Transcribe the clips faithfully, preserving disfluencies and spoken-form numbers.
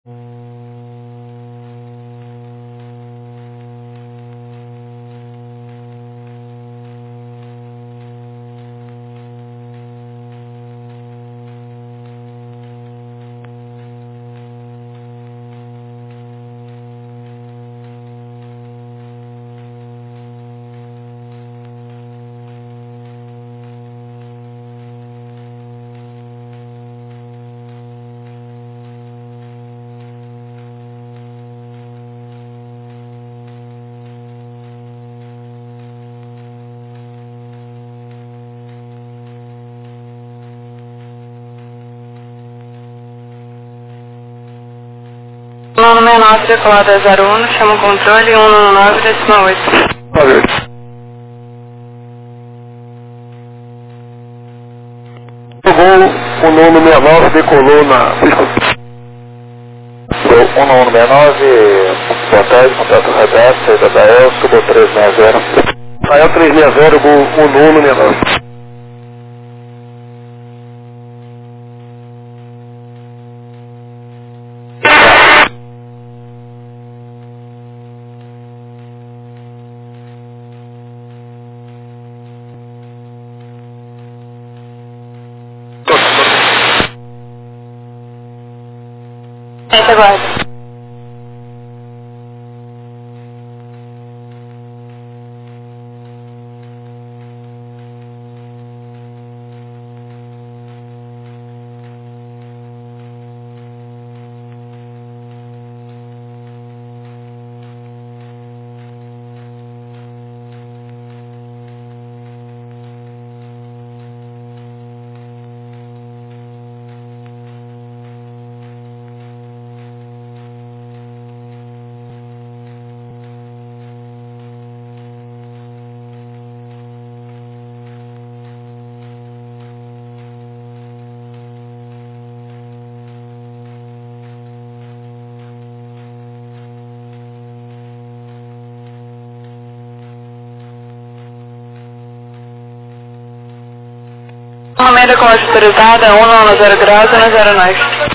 Nono sessenta e nove, decolada zero um, chama o controle cento e nove, decimal oito. O nono sessenta e nove decolou na pista. O nono sessenta e nove, boa tarde, contato radar, saída da El, subo trezentos e sessenta. A El trezentos e sessenta, o nono sessenta e nove. Essa guarda. Almeida com a autorizada, cento e noventa graus, cento e nove.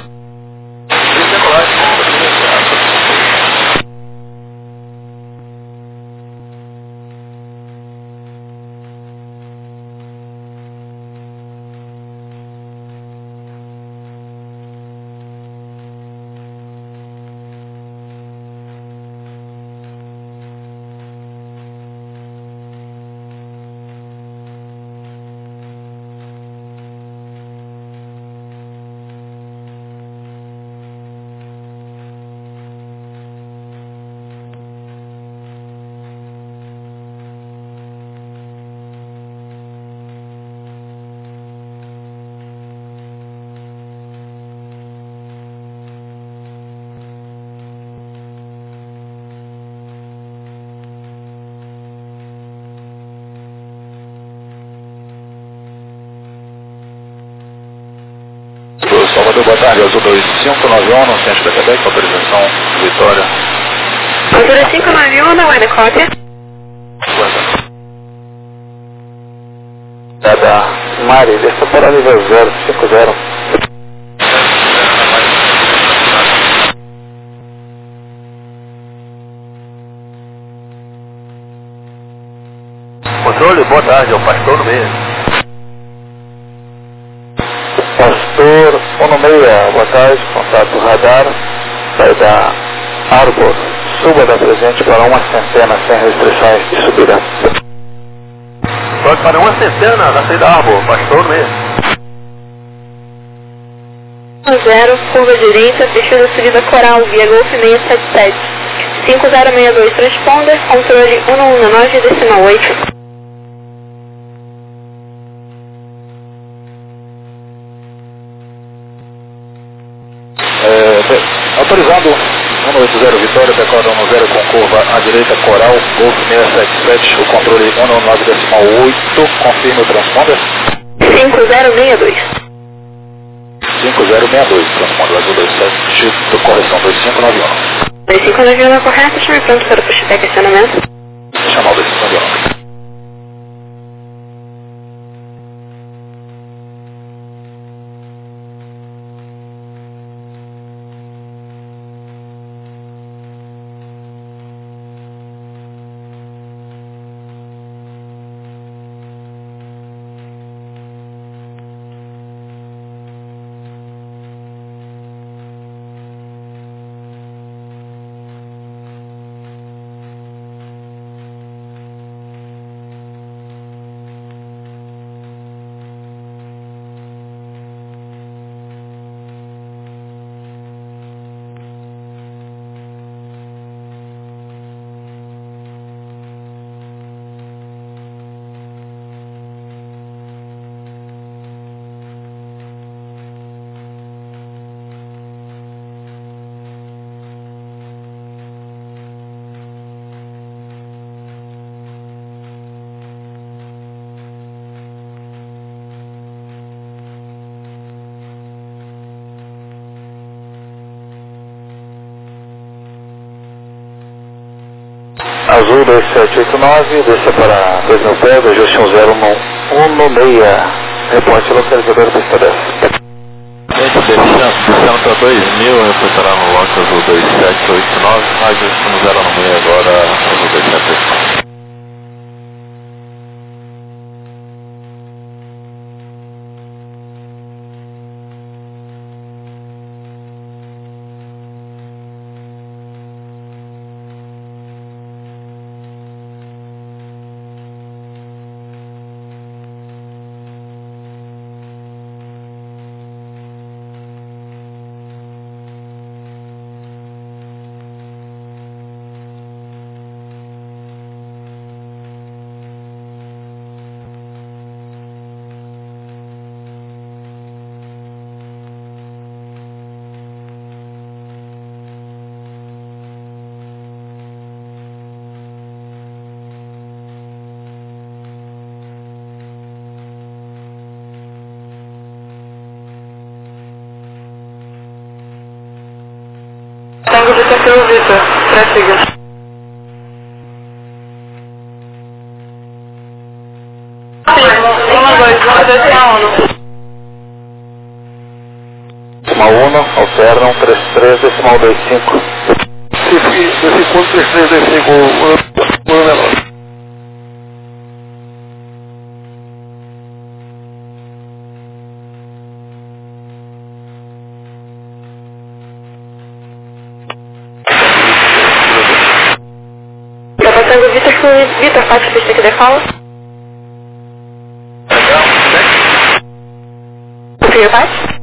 Salvador, boa tarde, Azul dois cinco nove um, no centro da Quebec, autorização Vitória. Azul cinco nove um, não é da cópia? É da Mari, deixa para nível zero cinco zero. Controle, boa tarde, é o pastor no meio. Pastor, um no meia, boa tarde, contato radar, sai da Arbor, suba da presente para uma centena sem restrições de subida. Pode para uma centena na saída Arbor, pastor no meia. zero, curva direita, pista da subida Coral, via Golf seiscentos e setenta e sete. cinco zero seis dois, transponder, controle cento e nove, decimal oito. É, autorizado cento e oitenta Vitória, decola cento e zero com curva à direita, Coral, Golf seiscentos e setenta e sete, o controle cento e nove, decimal oito, confirme o transponder. cinco zero seis dois. cinco zero seis dois, transponder azul dois sete, correção dois cinco nove um. dois cinco nove um correto, chame pronto para o pushback acionamento. Chamar o dois cinco nove um. Azul dois sete oito nove, desça para dois mil pés, ajuste um zero um seis, reporte localizador pista dez. Gente, descendo para dois mil, reportará no lote Azul dois sete oito nove, ajuste um zero um seis agora, Azul dois sete oito nove. Tango de Castelo Vitor, prossiga. um, dois, um, decimal um. Decimal um, alternam, três três, decimal dois cinco. Segundo, três três, dois cinco, o menor. Tango Vitor, Vitor, quatro pista que decola. Confirma, Pati?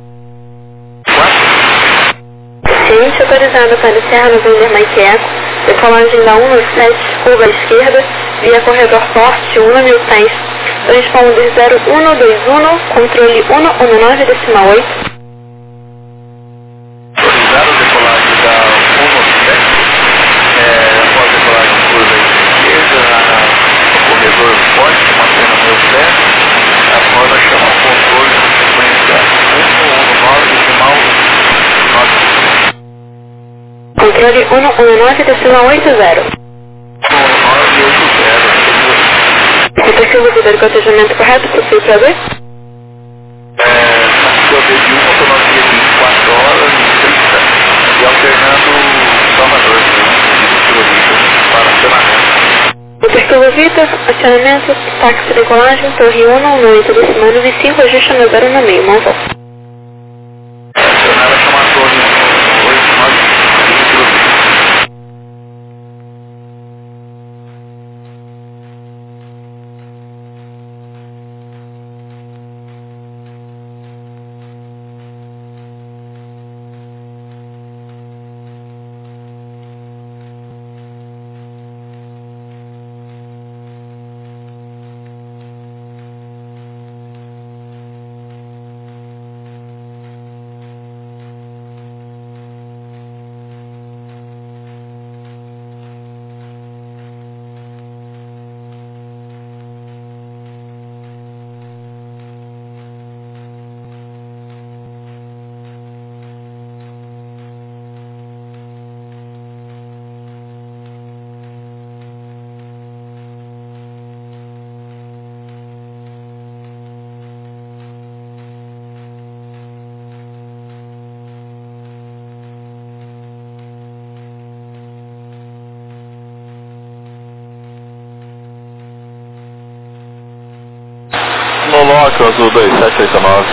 Ciente, autorizado para Serra no Vender Maikeco, decolagem da um nove sete, curva à esquerda, via corredor forte um mil cem, transponder zero um dois um, controle um um nove decimal oito. Autorizado decolagem da um nove sete, é, após decolagem curva à esquerda, no corredor forte, mantendo o meu pé, após nós chamamos o controle na sequência um um nove decimal nove. Controle um um nove decimal oito zero. nove oito zero. Repercurso de cotejamento correto, possível para ver? É, na sua vez de uma autonomia de vinte e quatro horas e trinta e alternando Salvador, para acionamento. Repercurso Vitor, acionamento, táxi decolagem, torre um um oito decimal nove cinco, ajuste no zero no meio, mão volta. Acionar a chamar a torre oito nove. No lote Azul dois sete oito nove.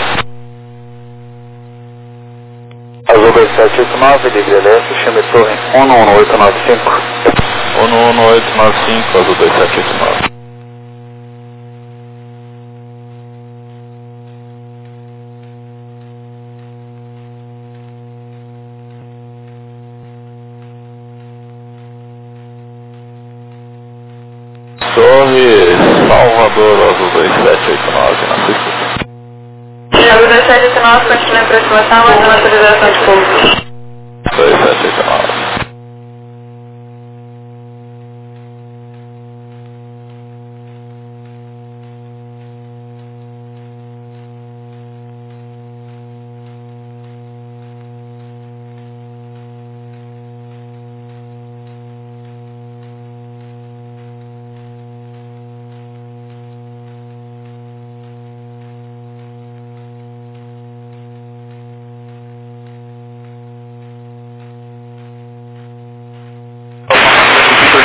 Azul dois sete oito nove, livre leste, chame torre um um oito nove cinco. um um oito nove cinco, Azul dois sete oito nove. Torre Salvador, Azul dois sete oito nove, na pista. Azul dois sete oito nove, continua em aproximação, mas uma autorização de pouso. dois sete oito nove.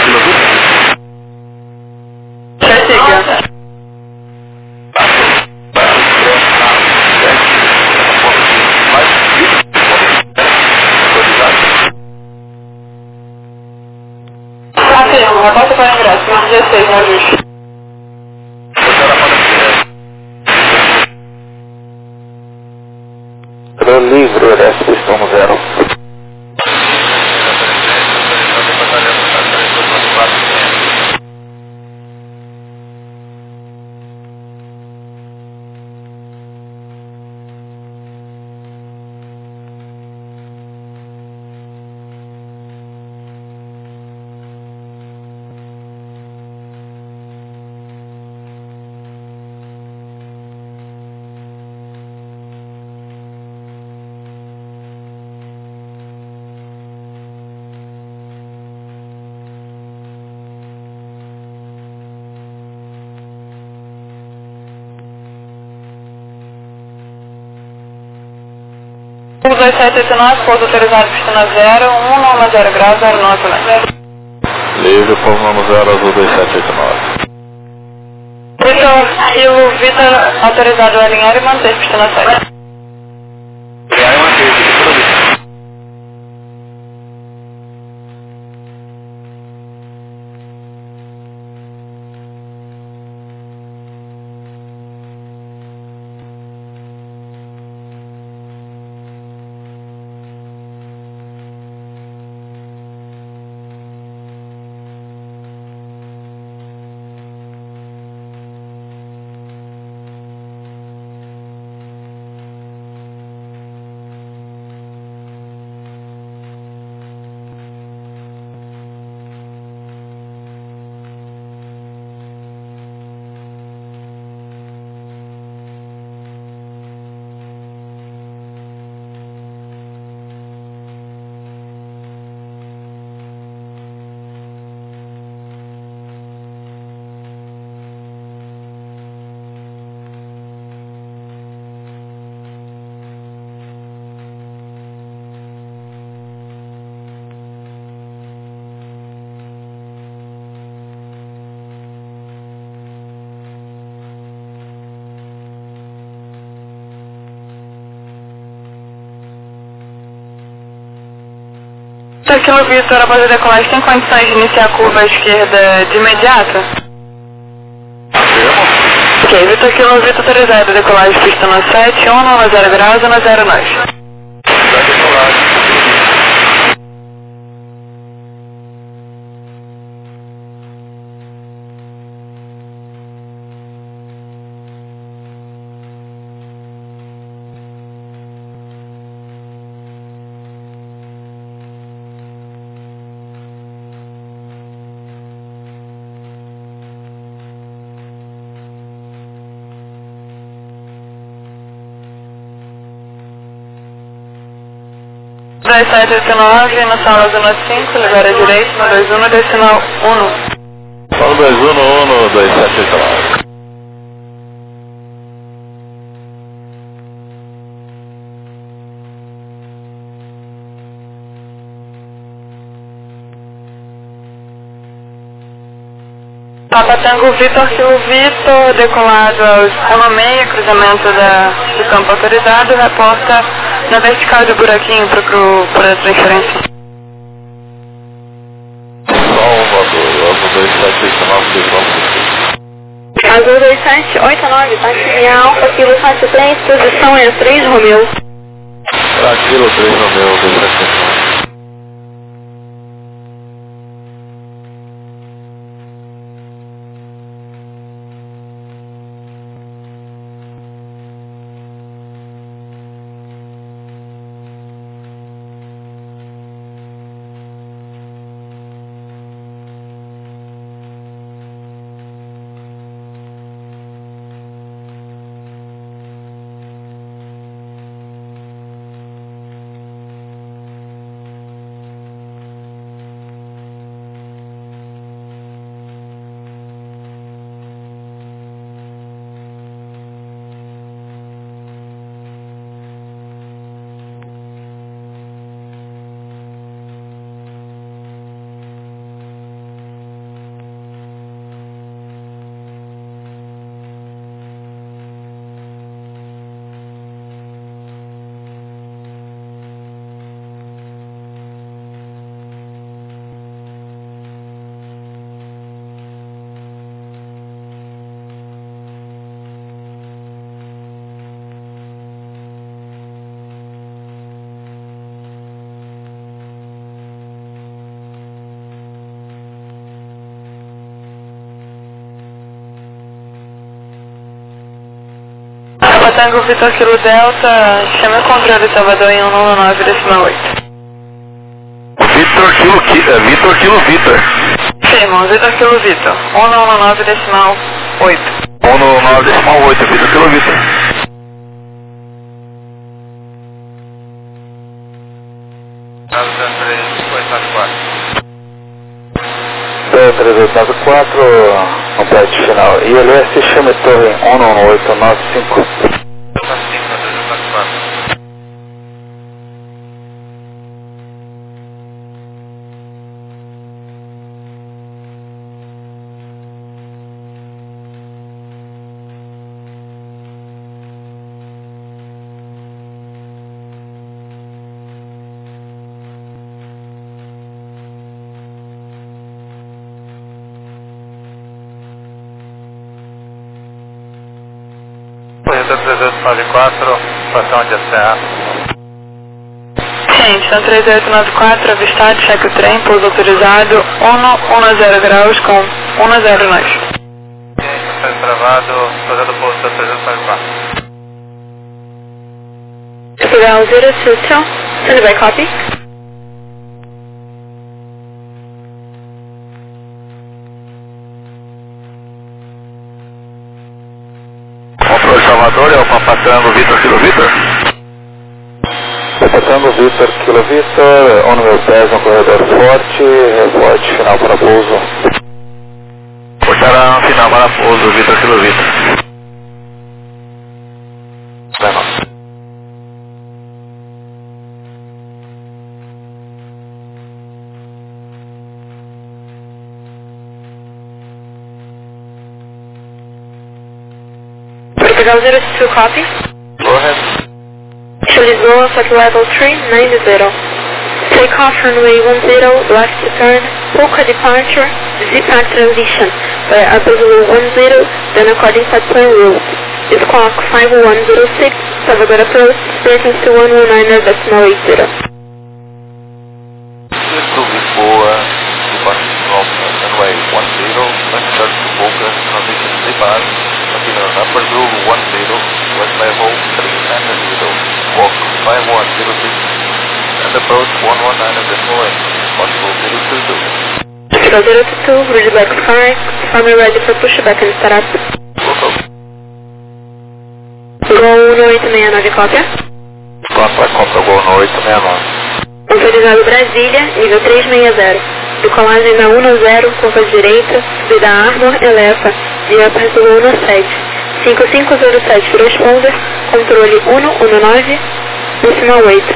Certifica. Repórter para ingresso, mais dezesseis, no ajuste. Pro livre, S pistão zero. dois sete oito nove, pouso autorizado, pistona zero, um, norma zero grau, zero nove também. Livre, pouso norma zero, azul dois sete oito nove. Vitor, e o Vitor autorizado a alinhar e manter, pistona sete. Alinhar e manter, Aquilo, Vitor, após a decolagem, tem condições de iniciar a curva à esquerda de imediato? Temos. Ok, Vitor, aquilo, Vitor, autorizado, decolagem, pistona sete, um, norma zero grau, zona zero nós. Vai decolar. dois sete oito nove, na sala zona cinco, lugar à direita, no dois um, decimal um. Sala dois um, um, dois sete oito nove. Papa Tango Vitor, Kilo Vitor, decolado aos um meia, cruzamento da, do campo autorizado, reporta na vertical do buraquinho para a transferência. Só um voador, azul dois sete oito nove, dois nove. Azul dois sete oito nove, taxi Alfa, Kilo sete três, posição é três Romeu. Pra Kilo três Romeu, dois sete oito nove. Tango Vitor Kilo Delta, chame o controle Salvador em cento e nove decimal oito. Vitor Kilo Vitor, Vitor Kilo Vitor. Sim, irmão, Vitor Kilo Vitor, cento e nove decimal oito. cento e nove decimal oito, Vitor Kilo Vitor. três oito nove quatro, no pet final. I L S, chame torre um nove oito nove cinco. Corretor três oito nove quatro, estação de S A. Sim, estação três oito nove quatro, avistado, cheque o trem, pouso autorizado, um zero graus com um zero nove. Sim, travado, fazendo pouso da três oito nove quatro. Portugal zero two two, send by copy. Controle Salvador, é o Papatango Vitor Kilo Vitor. Papatango Vitor Kilo Vitor, um número dez no corredor forte, reporte final para pouso. Portará final para pouso, Vitor Kilo Vitor. Portugal zero two copy. Go ahead. To Lisboa, flight level three nine zero. Take off runway one zero, left to turn, Polka departure, Z-Pack transition, by Abazulu one zero, then according to plan route. Squawk five one zero six, Salvador approach, frequency one one nine decimal eight zero. To Lisboa, departure runway one zero, left turn to Polka, transition Z-Pack. Continue upper Zulu one zero, west level three nine zero, walk five one zero six, and approach one one nine decimal eight, possible zero two two. Portugal zero two two, ready back sky, farmer ready for pushback and startup. Local. Gol um oito seis nove, cópia. Conta, conta, Gol no oito seis nove. Autorizado Brasília, nível três seis zero. Decolagem da um zero, curva direita, subida Armor, eleva, via Brasil um sete. cinco cinco zero sete, transponder, controle um um nove, decimal oito.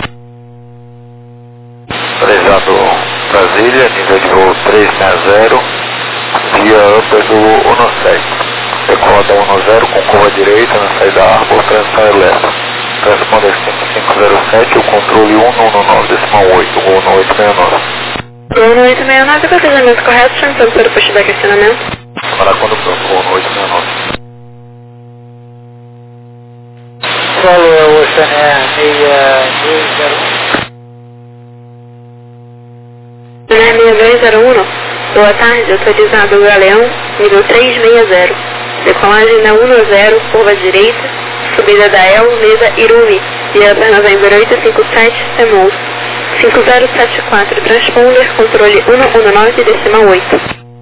Autorizado Brasília, nível de voo três seis zero, via Brasil um sete. Decola um zero com curva direita na saída Armor, transição eleva. Transponder cinco cinco zero sete, o controle um um nove, decimal oito, Gol no oito seis nove. Gol no oito seis nove, procedimento correto, chamando para o pushback acionamento. Para quando pronto, Gol no oito seis nove. Solo é o Oceané seis dois zero um. seis dois zero um, boa tarde, autorizado Galeão, nível três seis zero. Decolagem da um zero, curva direita, subida da El, mesa Irumi, via November oito cinco sete, Semul. cinco zero sete quatro, transponder, controle um um nove, decimal oito.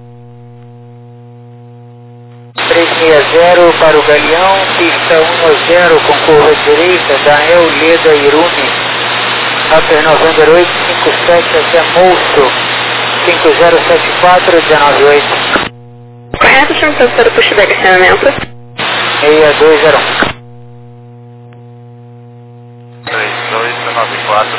três seis zero para o Galeão, pista um zero com curva direita, da El, Leda, Irumi, Upper November oito cinco sete até Moço, cinco zero sete quatro, um nove oito. Correto, chamando para o pushback acionamento. seis dois zero um. três dois nove quatro.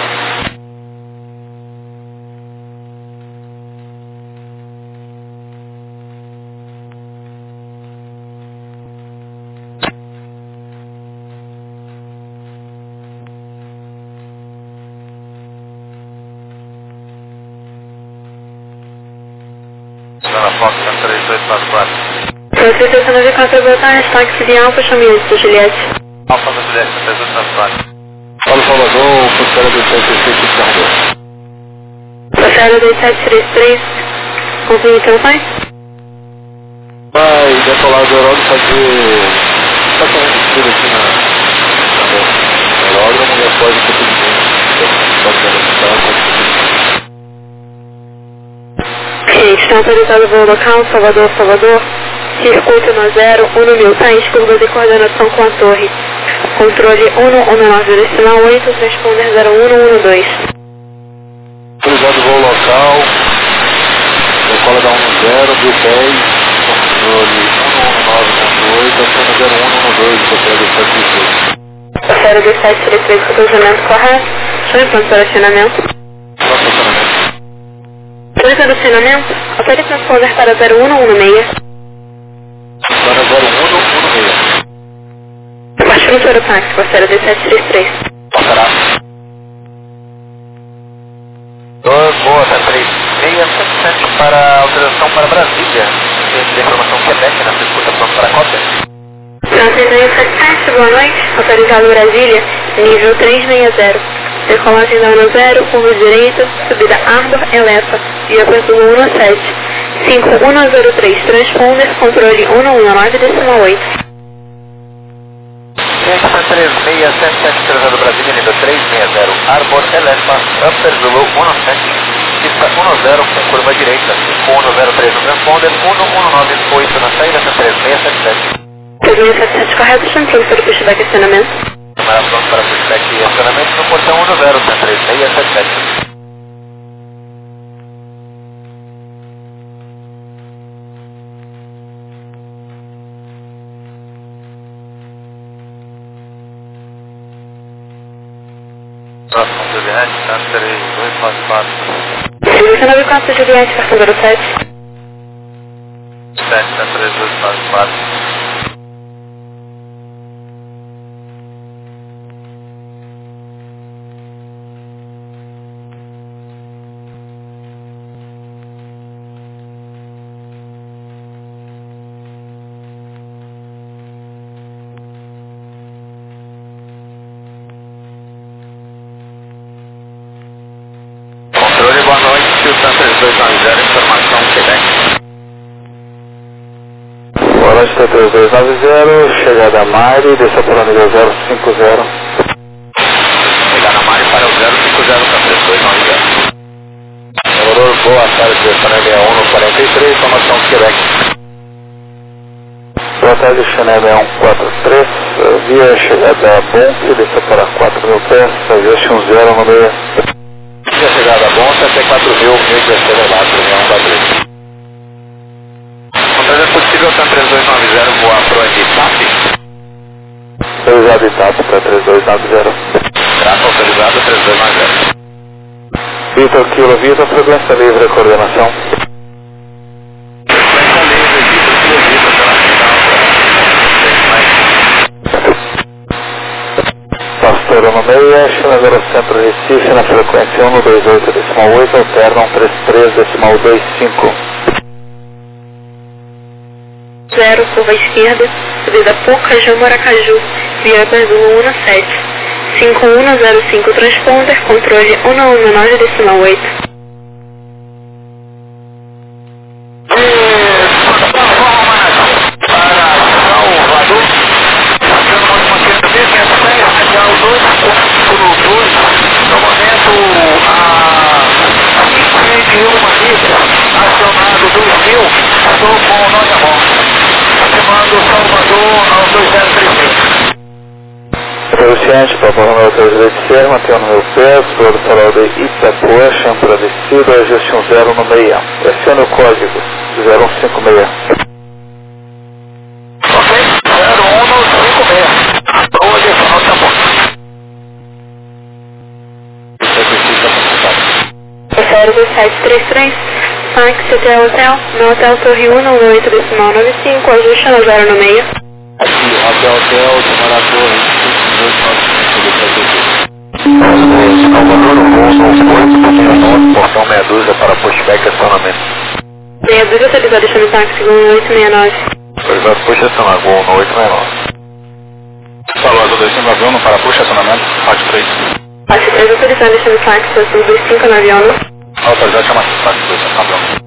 Está na Fox três dois nove quatro. três dois nove quatro, boa tarde, táxi de Alfa, chame de Juliette. Alfa no Juliette, três dois nove quatro. Paulo Salvador, Portugal dois sete três três, Carlos. Portugal dois sete três três, confirme informações? Vai decolar do Herói fazer estacionamento de aqui na pode ter tudo bem. Pode ter resultado, pode ter tudo bem. Ok, está autorizado o voo local, Salvador, Salvador. Circuito no zero, um mil times, curva de coordenação com a torre. Controle um um nove decimal oito, transponder zero um um dois. Autorizado o voo local, decola da um zero, mil pés, controle um um nove ponto oito, acima zero um um dois, decola do sete três. zero dois sete três três, cruzamento correto. Show em pronto para acionamento. Pronto, funcionamento. Autoriza do acionamento, autoriza transponder para zero um um seis. Para zero um um seis. Baixo para o táxi, com a zero dois sete três três. Passará. Boa, tá três seis sete sete para autorização para Brasília. Tem informação Quebec na circulação para a cópia. três seis sete sete, boa noite. Autorizado Brasília, nível trezentos e sessenta. Decolagem da um zero, curva direita, subida Arbor, Elefa, via Porto um sete. cinco um zero três, transponder, controle um um nove decimal oito. três seis sete sete, autorizado Brasília, nível trezentos e sessenta. Arbor, Elefa, Upper Zulu um sete. Pista um zero com curva direita, cinco um zero três no transponder, um um nove oito na saída, três seis sete sete. três seis sete sete, correto, estão pronto para o pushback e acionamento. Número pronto para pushback e acionamento no portão um zero, três seis sete sete. Próximo Juliette, tá três dois quatro quatro. Serviço nove quatro, Juliette, cartão zero sete. sete, tá três dois quatro quatro. Controle, boa noite, Tiltan três dois nove zero, informação Quebec. Boa noite, três dois nove zero, chegada a Mari, desça para o nível zero cinco zero. Chegada a Mari para o zero cinco zero, tá três dois nove zero. Demorou, boa tarde, Chanel sessenta e um no quarenta e três, informação Quebec. Boa tarde, Chanel sessenta e um quatro três, via chegada a Bonk, desça para quatro mil pés, ajuste um zero no meio. Via chegada a Bonk, até quatro mil, mil de acelerado, reunião da três. Controle é possível, tá três dois nove zero, voar pro Editap. Autorizado Itap para três dois nove zero. Trato autorizado, três dois nove zero. Vitor Kilo, Vitor, frequência livre, coordenação. Frequência livre, Vitor Kilo, Vitor, pela final, Pastor no meia, Chanel Centro Recife, na frequência um dois oito decimal oito, alterna um três três decimal dois cinco. zero, curva esquerda, subida Pocajão, Maracaju, via Zulu um sete. cinco um zero cinco, transponder, controle um um nove decimal oito. Acionado dois mil, estou com o nove a mão. Acionando Salvador ao dois zero três seis. Negociante, Papa Romeo três oito seis, mantém no meu pé, sobre o farol de Itapuã, champura descida, ajuste um zero no meia. Acione o código zero um cinco seis. Ok, zero um cinco seis. Boa, direcional tá bom. Isso é preciso da comunicação. zero dois sete três três, táxi até o hotel, no hotel Torre um um oito decimal nove cinco, ajuste no zero no meio. Aqui, hotel, hotel, de Morador, Salvador, voo no oito, portão meia dúzia para pushback e acionamento. Meia dúzia autorizado, deixando o táxi um oito seis nove. Autorizado puxa acionar, voo no oito seis nove. Salvador, descendo avião no para puxa acionamento, parte três. Parte três autorizado, deixando o táxi dois cinco no avião. Autorizado chama parte dois, avião.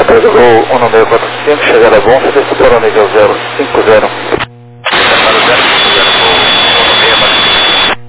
Depois do voo um seis quatro cinco, chegada bom, desce para o nível zero cinco zero. Para o zero cinco zero, voo um seis quatro cinco.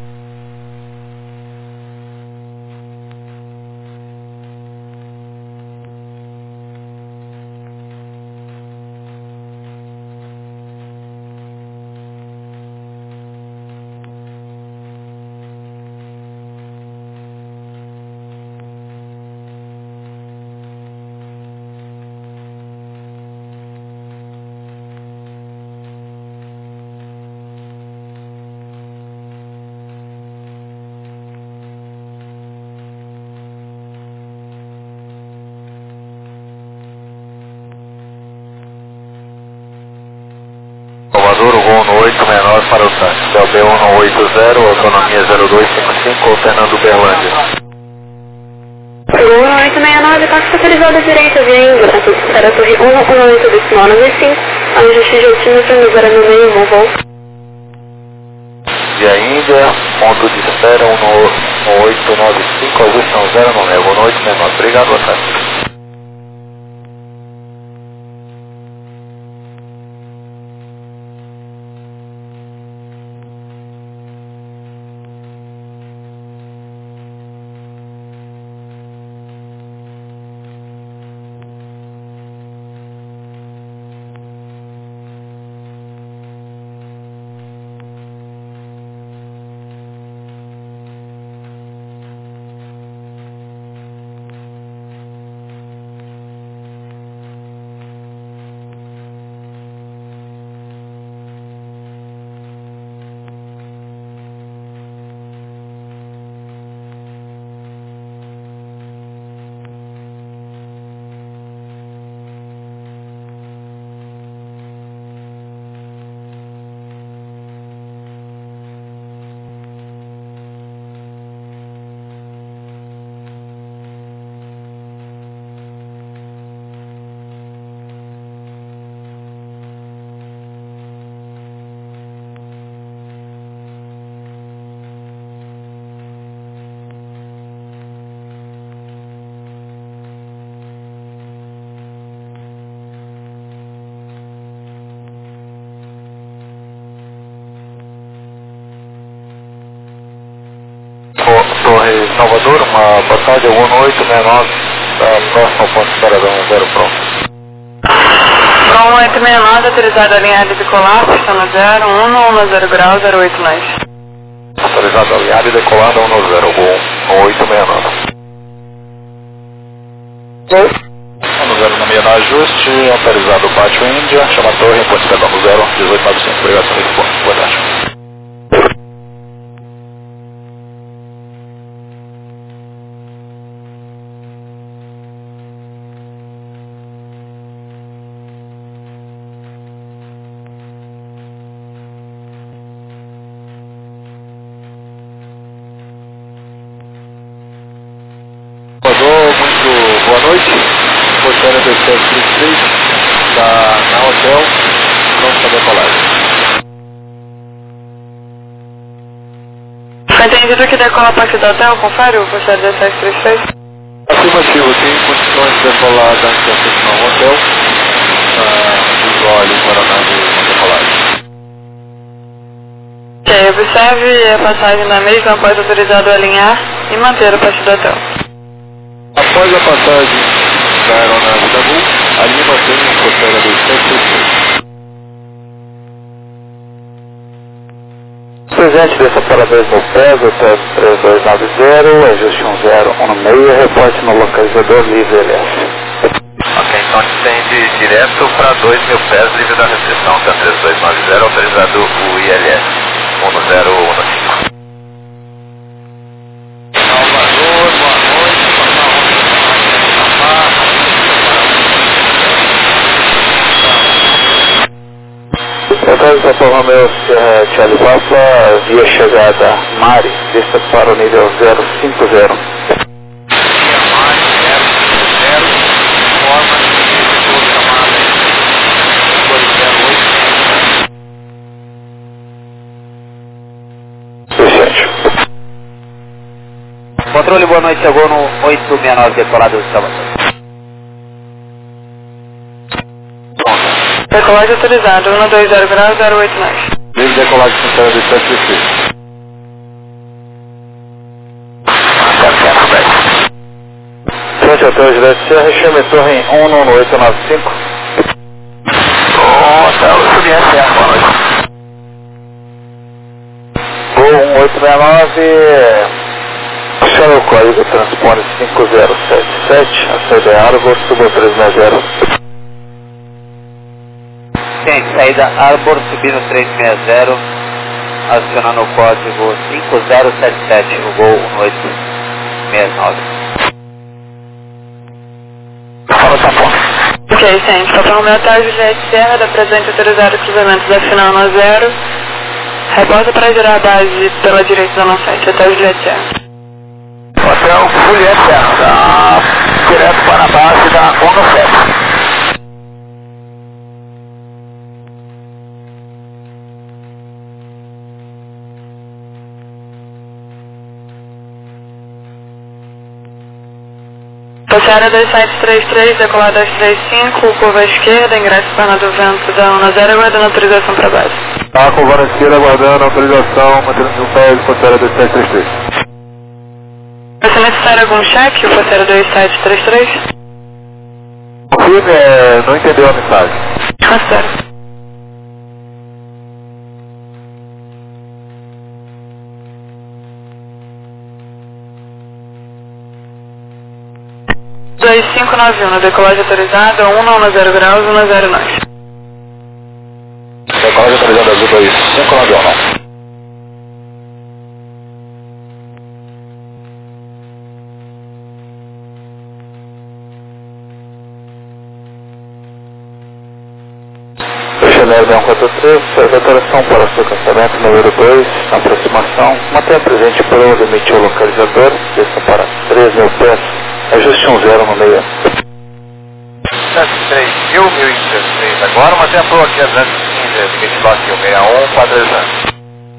Salvador, o voo no oito menor para o táxi. Céu B um oito zero, autonomia zero dois cinco cinco, alternando Uberlândia. Voo um oito seis nove, táxi autorizado à direita, via Índia, para solicitar a torre um um oito dois nove cinco, ajuste de altímetro no zero no meio, bom voo. Via Índia, ponto de espera um oito nove cinco, ajuste um zero no meio, voo no oito menor. Obrigado, boa tarde. Torre Salvador, uma passagem um oito seis nove, próximo ao ponto de espera um zero pronto. um oito seis nove, autorizado a linha de decolar, pista no zero um, um zero grau, zero oito nós. Autorizado a linha de decolada um zero, voo um oito seis nove. um zero no meio no ajuste, autorizado Pátio Índia, chama a torre, ponto de espera um zero, dezoito nove cinco, obrigado, Felipe, boa tarde. Muito boa noite, Portânia B sete trinta e seis, está na hotel, pronto para decolagem. Foi entendido que decola a partir do hotel, confere o Portânia B sete trinta e seis? Afirmativo, tem condições de decolar da recepção ao hotel, visual ali para análise de decolagem. Ok, observe a passagem na mesma após autorizado a alinhar e manter a partir do hotel. Após a passagem da aeronave da Gol, ali mantém o Portânia B sete trinta e seis. Presente dessa parabéns no P E S, hotel três dois nove zero, ajuste um zero um no meio, reporte no localizador livre L S. Ok, então estende direto para dois mil pés livre da restrição, tá três dois nove zero, autorizado o I L S um zero um cinco. Salvador, boa noite, Hotel Papa Romeo Sierra Charlie Papa, via chegada Mari, vista para o nível zero cinco zero. Controle, boa noite, chegou no oito seis nove, decolado do Salvador. Decolagem autorizada, um dois zero graus, zero oito nós. Livre decolagem sincera do sete três três. Frente Hotel Juliette Serra, chame torre um nove oito nove cinco. Hotel Juliette Serra, boa noite. Voo um oito seis nove, chame o código transpone cinco zero sete sete, a saída é Arbor, suba três seis zero. Gente, saída Arbor, subindo três seis zero, acionando o código cinco zero sete sete, o voo um oito seis nove. Fala, Sapão. Ok, gente, Papa Romeo Hotel Juliette Serra, da presente autorizado cruzamento da final no zero. Reporta para girar a base pela direita da nossa sete, Hotel Juliette Serra. Hotel Juliette Serra, tá direto para a base da um nove sete. Passaram dois sete três três, decolar dois três cinco, curva à esquerda, ingresso para do vento da um zero, aguardando autorização para base. Tá com vara esquerda aguardando autorização, mantendo mil pés, Passaram dois sete três três. Vai ser necessário algum cheque, o Passaram dois sete três três? Confirme, é, não entendeu a mensagem. Ah, sério. dois cinco nove um, decolagem autorizada, um nove zero graus, um zero nós. Decolagem autorizada azul dois cinco nove um. Chanel um quatro três, declaração para seu cancelamento número dois, aproximação, mantenha presente pelo limite ao localizador, desça para três mil pés, ajuste um zero no meio. sete três mil, mil e dezesseis agora, mas já falou aqui a duzentos e quinze, limite lá aqui, o sessenta e um, padrão.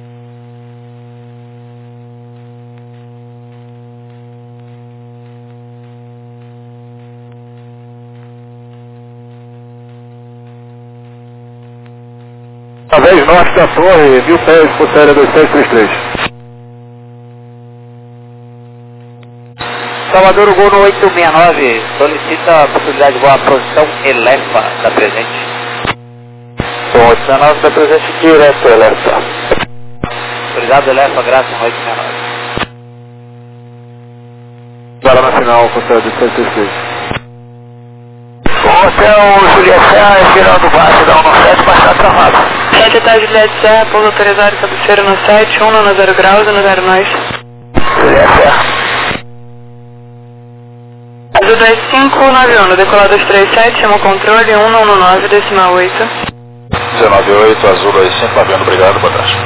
Através norte da torre, mil pés, Passaram dois sete três três. Salvador, o gol no oito seis nove, solicita a possibilidade de voar à posição Elefa da presente. Bom, oito seis nove da presente direto, Elefa. Autorizado Elefa, graças no oito seis nove. Para na final, Passaram dois sete três três. Hotel Juliette Serra, girando base da um nove sete, mas está travado. sete Hotel Juliette Serra, pouso autorizado, cabeceira no sete, um nove zero graus, um zero nós. Juliette Serra. Azul dois cinco nove um, decolar dois três sete, chama o controle, um nove nove, decimal oito. dezenove oito, azul dois cinco nove um, obrigado, boa tarde.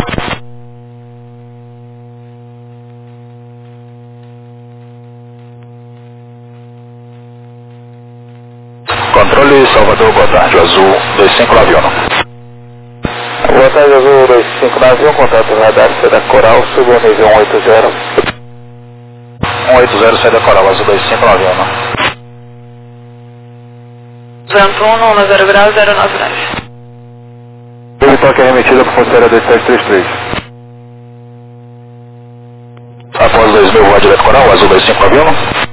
Controle Salvador, boa tarde, azul dois cinco nove um. Boa tarde, azul dois cinco nove um, contato radar, saída Coral, suba nível um oito zero. um oito zero, saída Coral, azul dois cinco nove um. Vento um nove zero graus, zero nove nós. Teve toque remetida por Passaram dois sete três três. Após dois mil, voa direto Coral, azul dois cinco nove um.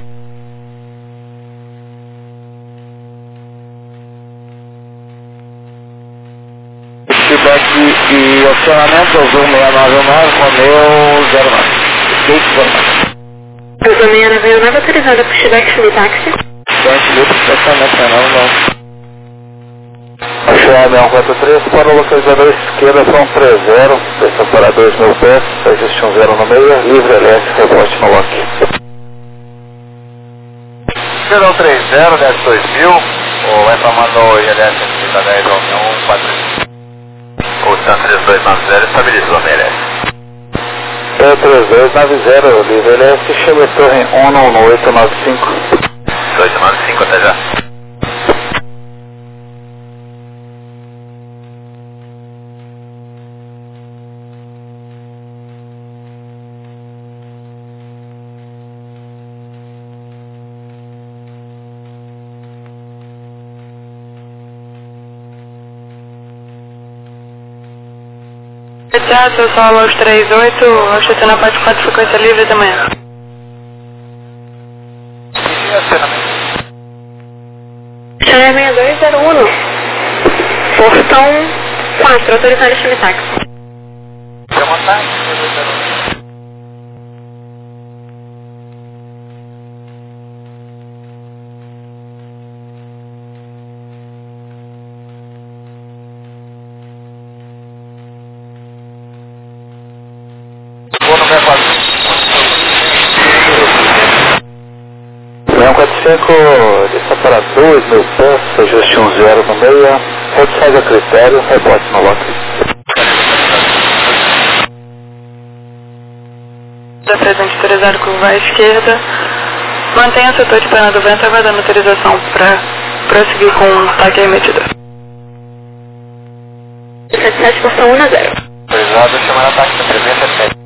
Feedback e acionamento, azul seis nove nove, Romeo zero nove. Escape zero nove. Azul seis nove nove, autorizada para feedback subtáxi. Frente livre, estacionamento não, não. Achei um quatro três, para o localizador esquerda são três zero, desça para dois mil pés, ajuste um zero no meio, livre L S, rebote no lock. zero três zero, desce dois mil, ou vai tomando I L S trinta dez, um quatro. O três dois nove zero estabilizou na L S. três dois nove zero, livre L S, chame torre um nove oito nove cinco. oito nove cinco, até já. certo, eu solo aos três oito, eu chutei na parte quatro, frequência livre até amanhã. Channel seis dois zero um, portão quatro, autorizado chame táxi. Chama táxi, seis dois zero um. um quatro cinco, está para dois mil pés, ajuste um zero no meia, roadside a critério, reporte no lote. Da presente autorizado curva à esquerda, mantenha o setor de perna do vento aguardando autorização para prosseguir com o taque emitido. sete sete, portão um a zero. Autorizado chamar ataque da presença sete.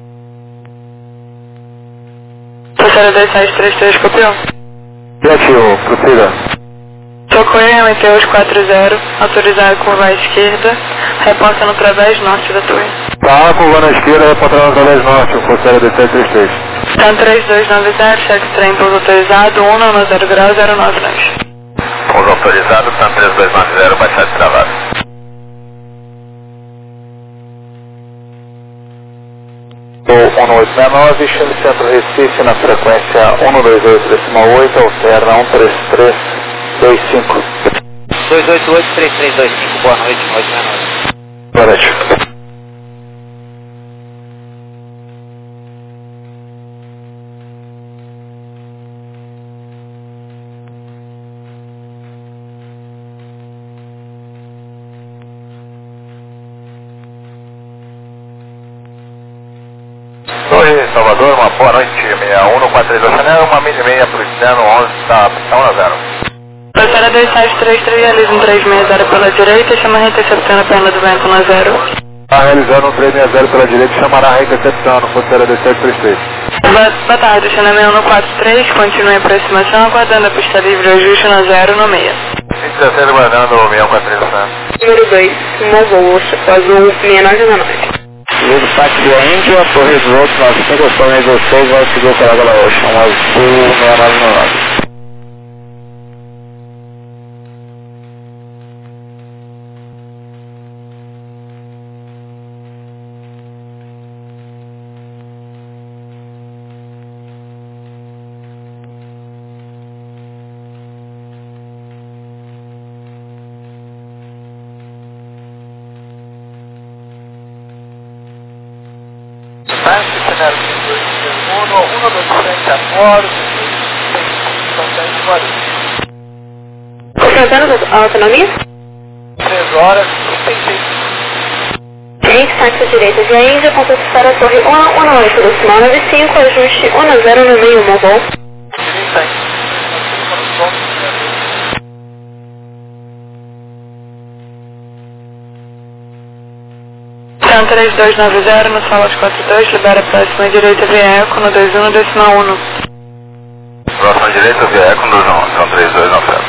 Passada dois seis três três, copiou. Negativo, prossiga. Socorro M T os quatro zero, autorizado curva à esquerda, reporta no través norte da torre. Tá, curva na esquerda, reportando no través norte, o Força D sete três três. Então três dois nove zero, cheque trem pouso autorizado, um nove zero grau, zero nove dois. Pouso autorizado, São três dois nove zero, baixado travado. O um oito seis nove, chame centro Recife na frequência um dois oito decimal oito, alterna um três três dois cinco. dois oito oito, três três dois cinco, boa noite, um oito seis nove. Boa noite. Oi, Salvador, uma boa noite, seis um no quatro três dois Chanel, uma mini meia para o Cristiano, onze, tá, pistão a zero. Passada dois seis três três, realiza um três seis zero pela direita, chama a recepção na perna do vento na zero. Está realizando um três seis zero pela direita, chamará a recepção no Força D sete três três. Boa, boa tarde, Chanel seis um no quatro três, continue a aproximação, aguardando a pista livre, ajuste na zero no meia. cinco dezesseis, aguardando o seis um quatro três dois Chanel. Número dois, Movou, azul seis nove nove. Lido táxi do Índia, Torres do Outro, nove cinco, São vocês, vai seguir o Caraga da Ocean, um azul seis nove nove. Táxi, Chanel dois um, um dois sete a fora, são dez horas. Completando a autonomia? três horas, trinta e seis. Gente, táxi direita de Índia, contato para a torre um um oito do Simão nove cinco, ajuste um zero no meio, Movou. Direita aí. Então três dois nove zero, no salas quatro dois, libera a próxima direita via Eco no dois um decimal um. Próxima direita via Eco no dois um, são três dois nove zero.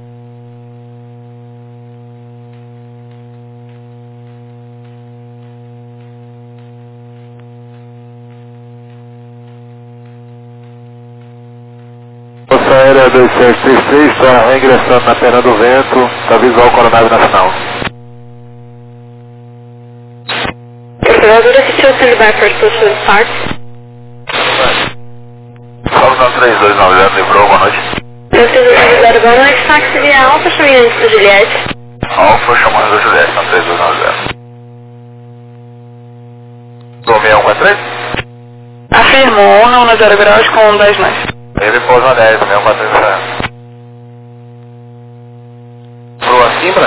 Força Aérea dois sete três três, está reingressando na perna do vento, está visual com a nave nacional. Controladora assistiu sendo backwards to start. Salve três dois nove zero, livrou, boa noite. três dois nove zero, boa noite, táxi via Alfa, chamei antes do Juliette. Alfa, chamando da Juliette, são três dois nove zero. Do seis um quatro três? Afirmo, um um zero graus com um dez nós. Ele pousa na dez, seis um quatro três zero. Pro acima?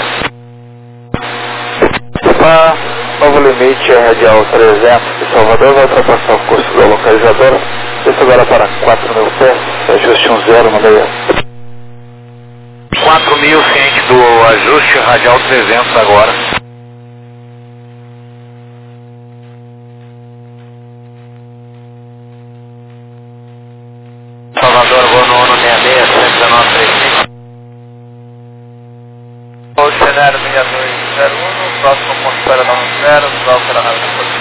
Para novo limite é radial trezentos de Salvador, vai ultrapassar o curso da localizadora. Desce agora para quatro mil pés, ajuste um zero no meio. quatro mil, ciente do ajuste radial trezentos agora. Salvador, vou no um seis seis, cento e dezenove, trinta e cinco. O cenário seis dois zero um, próximo ponto espera nove zero, visual para a nave.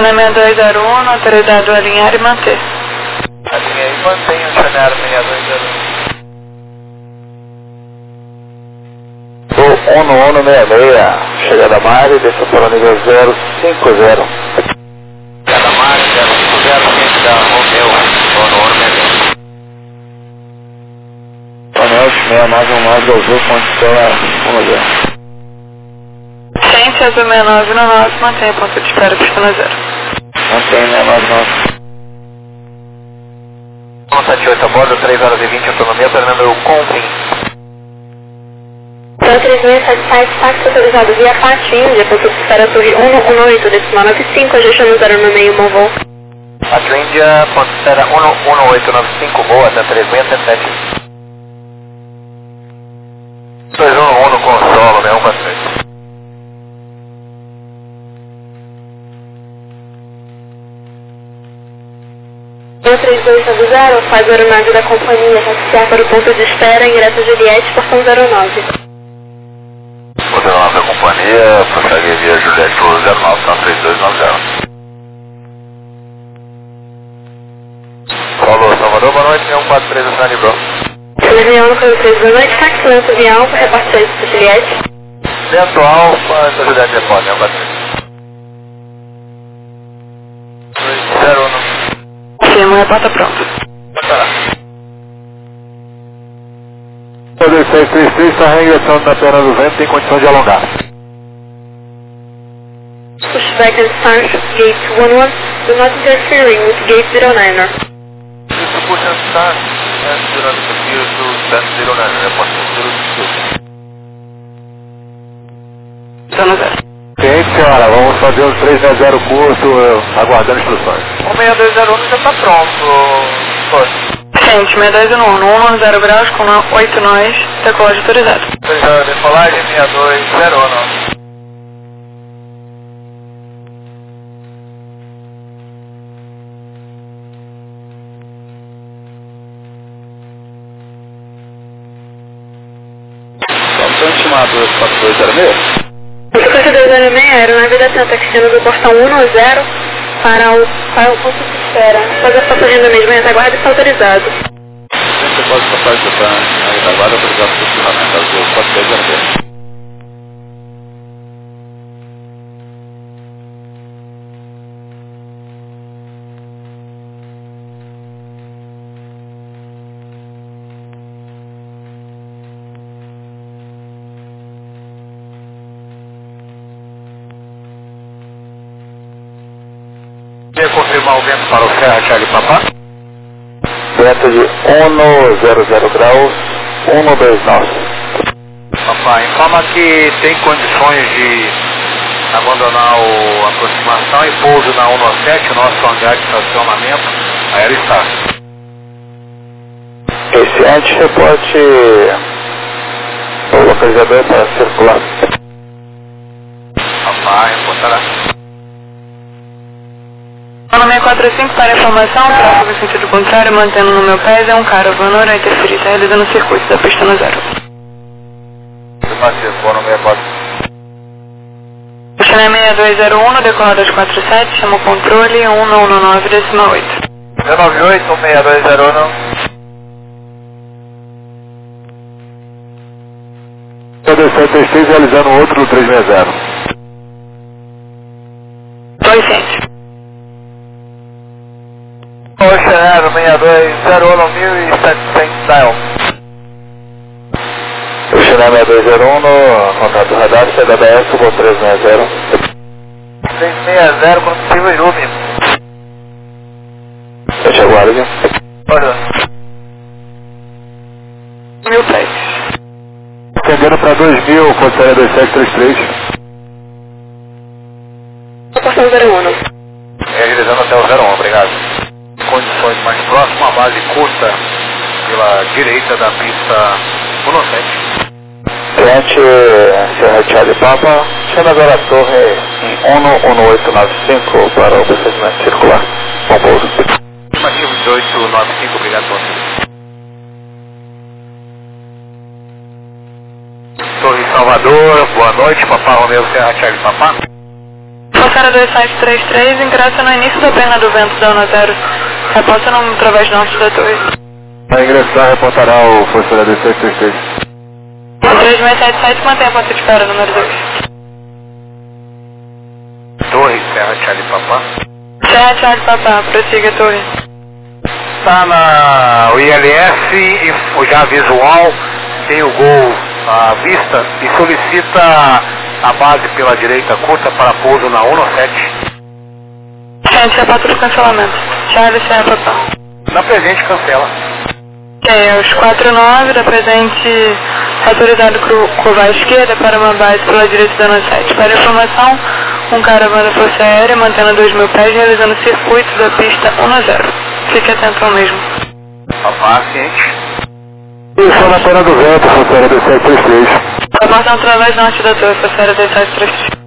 China seis dois zero um, autorizado a alinhar e manter. Alinha e mantém o China seis dois zero um. O um um seis seis, chegada a Mari, desça para o nível zero cinco zero. Chegada a Mari, zero cinco zero, ciente da Romeu, um um seis seis. Romeu seis nove um nove, Azul, condição um zero. Ciente Azul seis nove um nove, mantenha ponto de espera pistona zero. Mantém seis nove nove. um sete oito a bordo, três horas e vinte, autonomia, Fernando Convim. Então, três seis sete sete, táxi autorizado via F A T Índia, ponto de espera Torre um um oito, decimal nove cinco, ajustando zero no meio, bom voo. Atrio Índia, ponto de espera um um oito nove cinco, boa, até três seis sete sete. dois um um no consolo, né, um quatro três. um três dois nove zero, faz a aeronave da companhia, taxiar para o ponto de espera, ingresso Juliette, portão zero nove. Portão nove da companhia, prossegue via Juliette por zero nove, então três dois nove zero. Falou, Salvador, boa noite, um quatro três, San Librou. China um três boa noite, táxi lento via Alfa, reparte serviço para Juliette. Lento Alfa, essa Juliette responde, um quatro três. zero um. Firma, repórta pronto. dois seis três três, está regressando na perna do vento, tem condição de alongar. Pushback and start, gate one one, do not interfering with gate zero nine. Isso, push and start, and durante o período, dentro zero nine, repórta zero dois. Zona zero. Ciente, senhora, vamos fazer os três seis zero curso, aguardando instruções. O seis dois zero um já está pronto, foi. Ciente, seis dois um um, um zero graus com oito nós, decolagem autorizado. Autorizado, decolagem seis dois zero um. Então, estimado quatro dois zero seis. quatro dois zero seis, aeronave da Santa Cristina do portão um um zero para o, para o ponto de espera. Faz a passagem da mesma retaguarda e está autorizado. Você pode passar isso para a retaguarda, autorizado por ferramenta do quatro dois zero seis. Quer confirmar o vento para o Serra Charlie Papá? Vento de um zero zero graus, um dois nove. Papá, informa que tem condições de abandonar o, a aproximação e pouso na um sete, o nosso hangar de estacionamento, aéreo está. Esse anti-reporte o localizador para circular. Papá, reportará. Ano seis quatro cinco para informação, tráfego em sentido contrário, mantendo no meu pés, é um caravana, irá interferir, está realizando o circuito da pista no zero. Afirmativo, bom no seis quatro. China seis dois zero um, decolada de quatro sete, chama o controle um um nove, decimal oito. zero nove oito, seis dois zero um. dois sete três seis realizando outro no três seis zero. Dois ciente. Oceano seis dois zero um, mil e setecentos dial. O China seis dois zero um no contato radar, C D B S, voo três seis zero. três seis zero, combustível Yumi. Fecha a guarda. Olha. Mil pés. Estendendo para dois mil, condição dois sete três três. Portão zero um. Realizando até o zero um, obrigado. Condições mais próximas, a base curta pela direita da pista um sete. Cliente Serra Charlie Papa, chama agora a torre em um um oito nove cinco para o procedimento circular. Bom pouso. Estimativo dezoito noventa e cinco, obrigado por você. Torre Salvador, boa noite, Papá Romeu Serra Charlie Papá. Força dois sete três três, ingressa no início da perna do vento da Ona zero. Reporta no través norte da torre. Vai ingressar, reportará o Força dois sete três três. três seis sete sete, mantém a porta de espera, número dois. Torre, Serra Charlie Papá. Serra Charlie Papá, prossiga torre. Está na o I L S, e já visual, tem o gol à vista e solicita a base pela direita curta para pouso na um sete. Gente, reporta do cancelamento. Charlie Serra Papá. Na presente cancela. Ok, os quatro nove da presente autorizado curva à esquerda para uma base pela direita da Ona sete. Para informação, um caravana da Força Aérea mantendo dois mil pés realizando o circuito da pista um zero. Fique atento ao mesmo. Papá, ciente. Isso na perna do vento, Força dois sete três três. Aporta no través norte da torre, Força dois sete três três.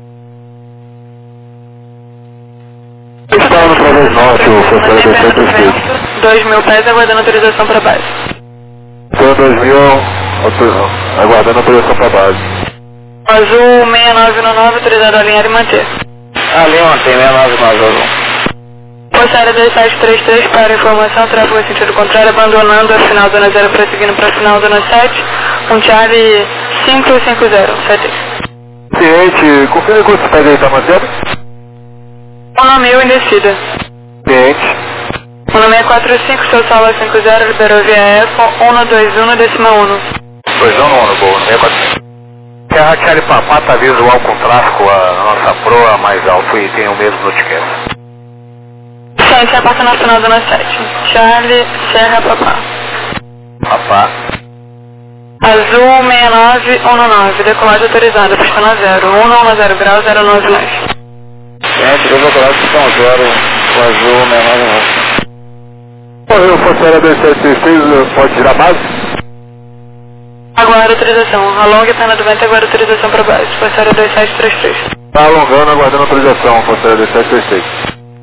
Está no través norte, o Força dois sete três três. dois mil pés aguardando autorização para base. Então dois mil, aguardando autorização para base. Azul seis nove um nove, autorizado a alinhar e manter. Ali mantém, seis nove nove um. Força dois sete três três, para informação, tráfego em sentido contrário, abandonando a final da Ona zero, prosseguindo para a final da Ona sete, um Charlie cinco cinco zero, sete. Ciente, confirme quantos pés ele está mantendo? um mil em descida. Ciente. um seis quatro cinco, seu sala cinco zero, liberou via eco, um dois um, décima um. dois um no gol, seis quatro cinco. Serra Charlie Papá está visual com tráfego, a nossa proa mais alto e tem o mesmo notecast. Gente, reporta na final da Ona sete. Charlie Serra Papá. Papá. Azul seis nove um nove, decolagem autorizada, pista na zero, um zero graus, zero nove nove. Gente, dois decolagem estão zero, o azul, seis nove nove. Correu, Força dois sete três três, pode tirar a base? Aguarda autorização. Alongue a perna do vento e aguarda autorização para base. Força dois sete três três. Está alongando, aguardando autorização, Força dois sete três três.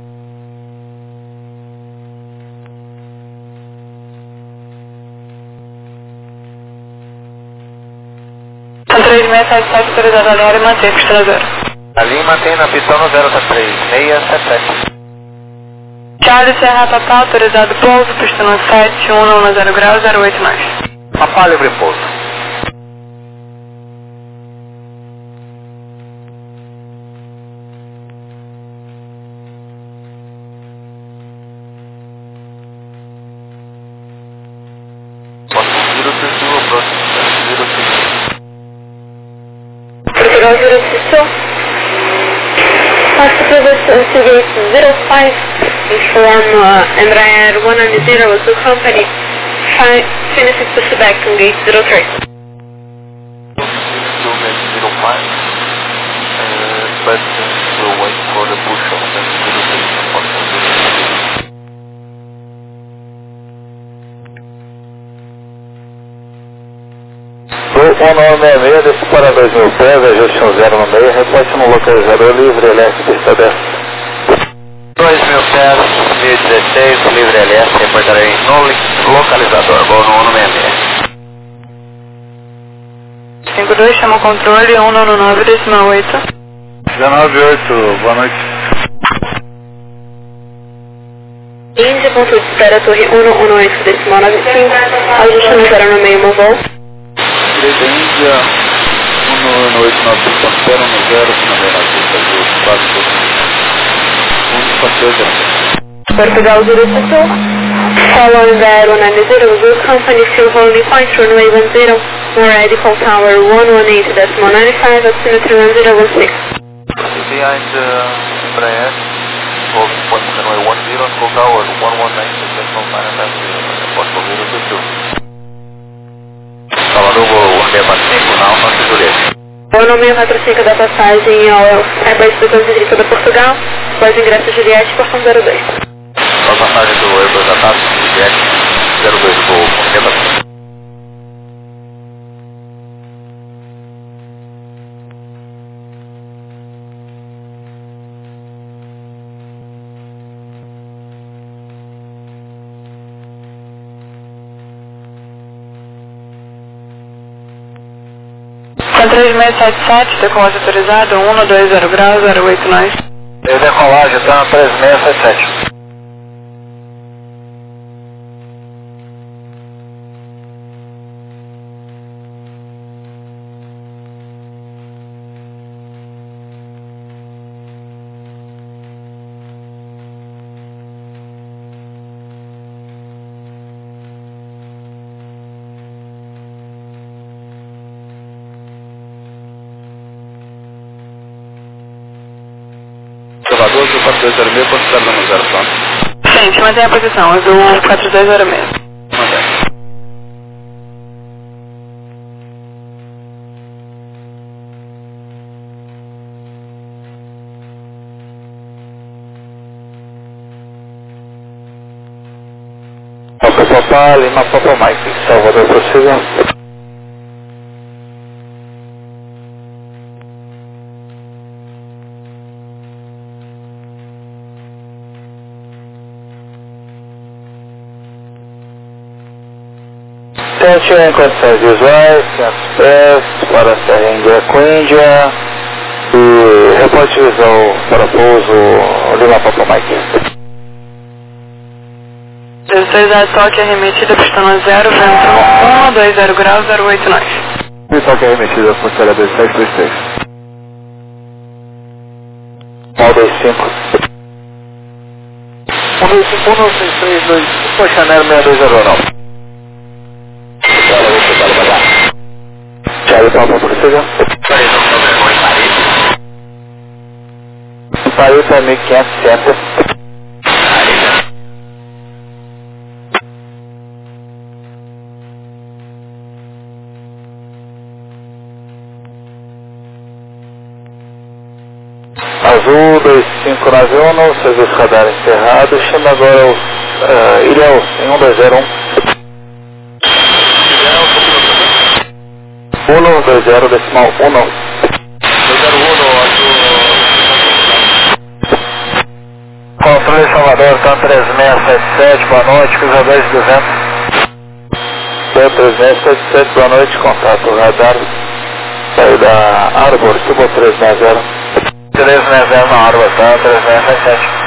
São três seis sete sete, autorizado a alinhar e manter, pista na zero. Ali mantém na pista no zero, tá três seis sete sete. Charlie Serra Papá, autorizado pouso, pista no sete, um zero graus, zero oito nove. Papá, livre pouso. Portugal zero six. Possible Civil zero five, inform uh, Embraer one nine zero to company finishes push back to gate zero three. zero five, uh, but we'll wait for the push of the zero three. O um nove seis seis, desce para dois mil pés, ajuste um zero no meio, reporte no localizador livre, L S, pista dez. dois mil pés, mil e dezesseis, livre L S, reportarei no localizador, voo no um seis seis. cinco dois, chama o controle, um nove nove, décima oito. dezenove oito, boa noite. quinze, ponto de espera, torre um um oito, décima nove cinco, ajuste no zero no meio, meu voo. Direita Índia, um oito nove cinco, zero no zero, finalmente na pista do quatro um quatro zero. Portugal zero six. Follow Embraer one nine zero, Zoo Company, still holding point, runway one zero, ready for tower one one eight, decimal ninety-five, altimeter one zero one six. Behind uh, Embraer, holding point runway one zero, full tower one one nine, decimal ninety-five, Portugal zero two two. Falando o seis quatro cinco, na Alfa Julieta. O seis quatro cinco da passagem ao Airbus duzentos e trinta da Portugal, após ingresso Juliette, portão zero dois. A passagem do Airbus Atlas, Juliette, zero dois, voo com seis quatro cinco. São três seis sete sete, decolagem autorizado, um dois zero graus, zero oito nove. E decolagem está três seis sete sete. Salvador, azul quatro dois zero seis, considerado no zero, pronto. Gente, mantém a posição, azul quatro dois zero seis. Mantém. Alfa Papa, Lima Papa Mike, Salvador, prossiga. Tente em condições visuais, quinhentos pés, para a Serra Índia, e reporte de visão para pouso Lima Papa Mike. dezesseis a toque arremetida, pistão zero, vento um, dois zero graus, zero oito nove. Pistão que é remetida, funcionária dois sete dois três. um dois cinco. um dois cinco um seis três dois, Poxa, Nero seis dois zero nove. Charlie Papa, prossiga. Parita mil quinhentos e sessenta. Azul dois cinco nove um, serviço radar encerrado, chama agora o uh, Ilhéus em um dois zero um. um dois zero decimal um. dois zero um, Controle Salvador, tá três seis sete sete, boa noite, cruza dois duzentos. três seis sete sete, boa noite, contato radar, saída Arbor, Cubo três seis zero. três seis zero na Arbor, tá, três seis sete sete.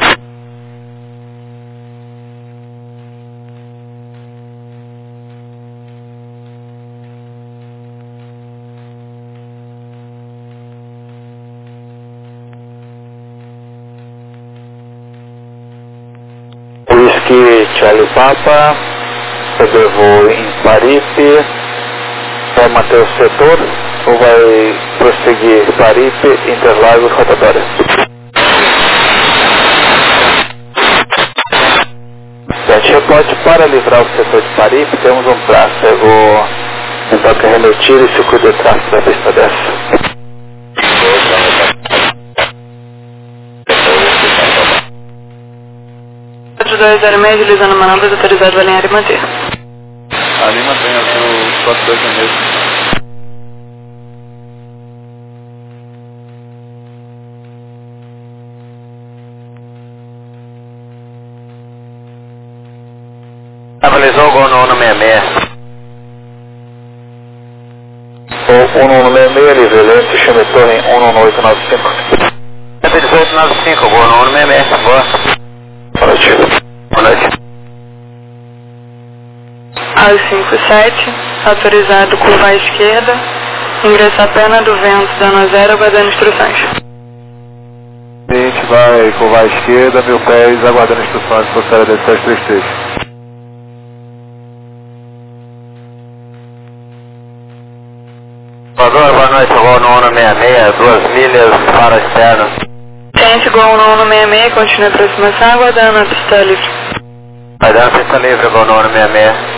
Whisky Charlie Papa, eu vou em Paripe, vai manter o setor ou vai prosseguir Paripe, Interlagos, rotatória? Sete reporte para livrar o setor de Paripe, temos um prazo, eu vou tentar que remetir e circuito de tráfego da pista dessa. quatro dois zero seis, utilizando manobras autorizadas, alinhar e manter. ali mantém azul quatro dois zero seis. Avalizou o gol no um seis seis. O um um seis seis, livre lento, chame torre um um oito nove cinco. cento e dezoito nove cinco, gol no um seis seis, boa. Boa noite. Boa noite. A cinco sete, autorizado curva à esquerda, ingressar perna do vento, dano zero, aguardando instruções. A gente vai curvar à esquerda, mil pés, aguardando instruções, forçada de sete três três. Boa noite, gol no um seis seis, duas milhas para a externa. Tente gol no um seis seis, continue a aproximação, aguardando a pista livre. Vai dar a pista livre, gol no um seis seis.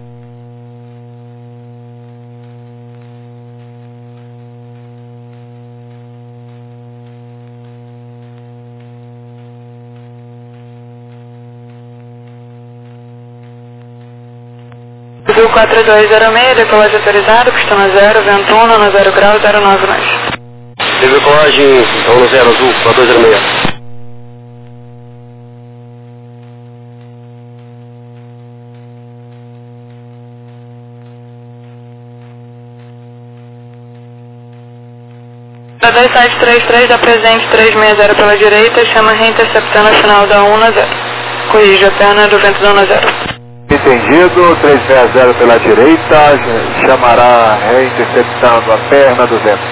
Azul quatro dois zero seis, decolagem autorizado, pistão zero, vento um, no zero grau, zero nove nove. Decolagem, um zero azul, quatro dois zero seis. dois sete três três da presente três seis zero pela direita, chama reinterceptando a final da um na zero. Corrige a perna do vento da um na zero. Entendido, três seis zero pela direita, chamará reinterceptando a perna do vento.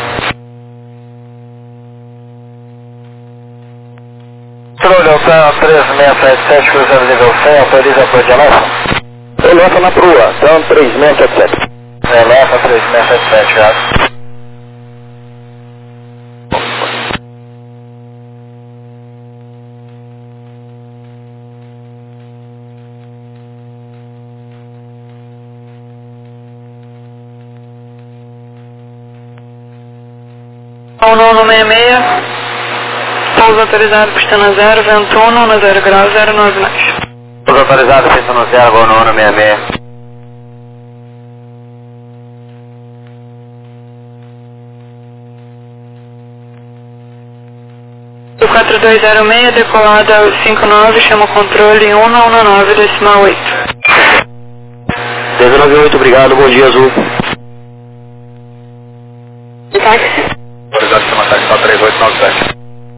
Trolhão três seis sete sete, cruzando nível cem, autoriza a pôr de Elefa? Elefa na proa, então três seis sete sete. Elefa três seis sete sete, já. um nono seis seis, pouso autorizado, pistão zero, vento um, na zero grau, zero nove nós. Pouso autorizado, pistão zero, voo nono seis seis. O quatro dois zero seis, decolada cinco nove, chama o controle um um nove, decimal oito. dezenove oito, obrigado, bom dia, Azul. Táxi. Autorizado, chama táxi para três oito nove sete.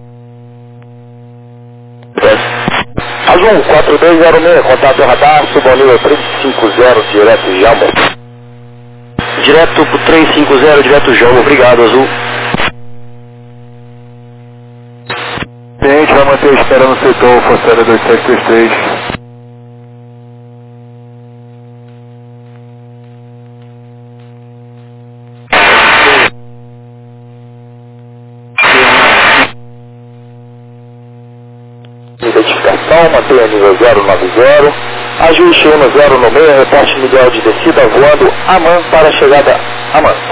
Azul, quatro dois zero seis, contato radar, suba ao nível três cinco zero, direto Jalmo. Direto pro três cinco zero, direto Jalmo, obrigado, Azul. Cliente vai manter esperando o setor, Forceira dois sete três três. Identificação, mantenha nível zero nove zero, ajuste um zero no meio, reporte Miguel de descida, voando Aman para a chegada Aman.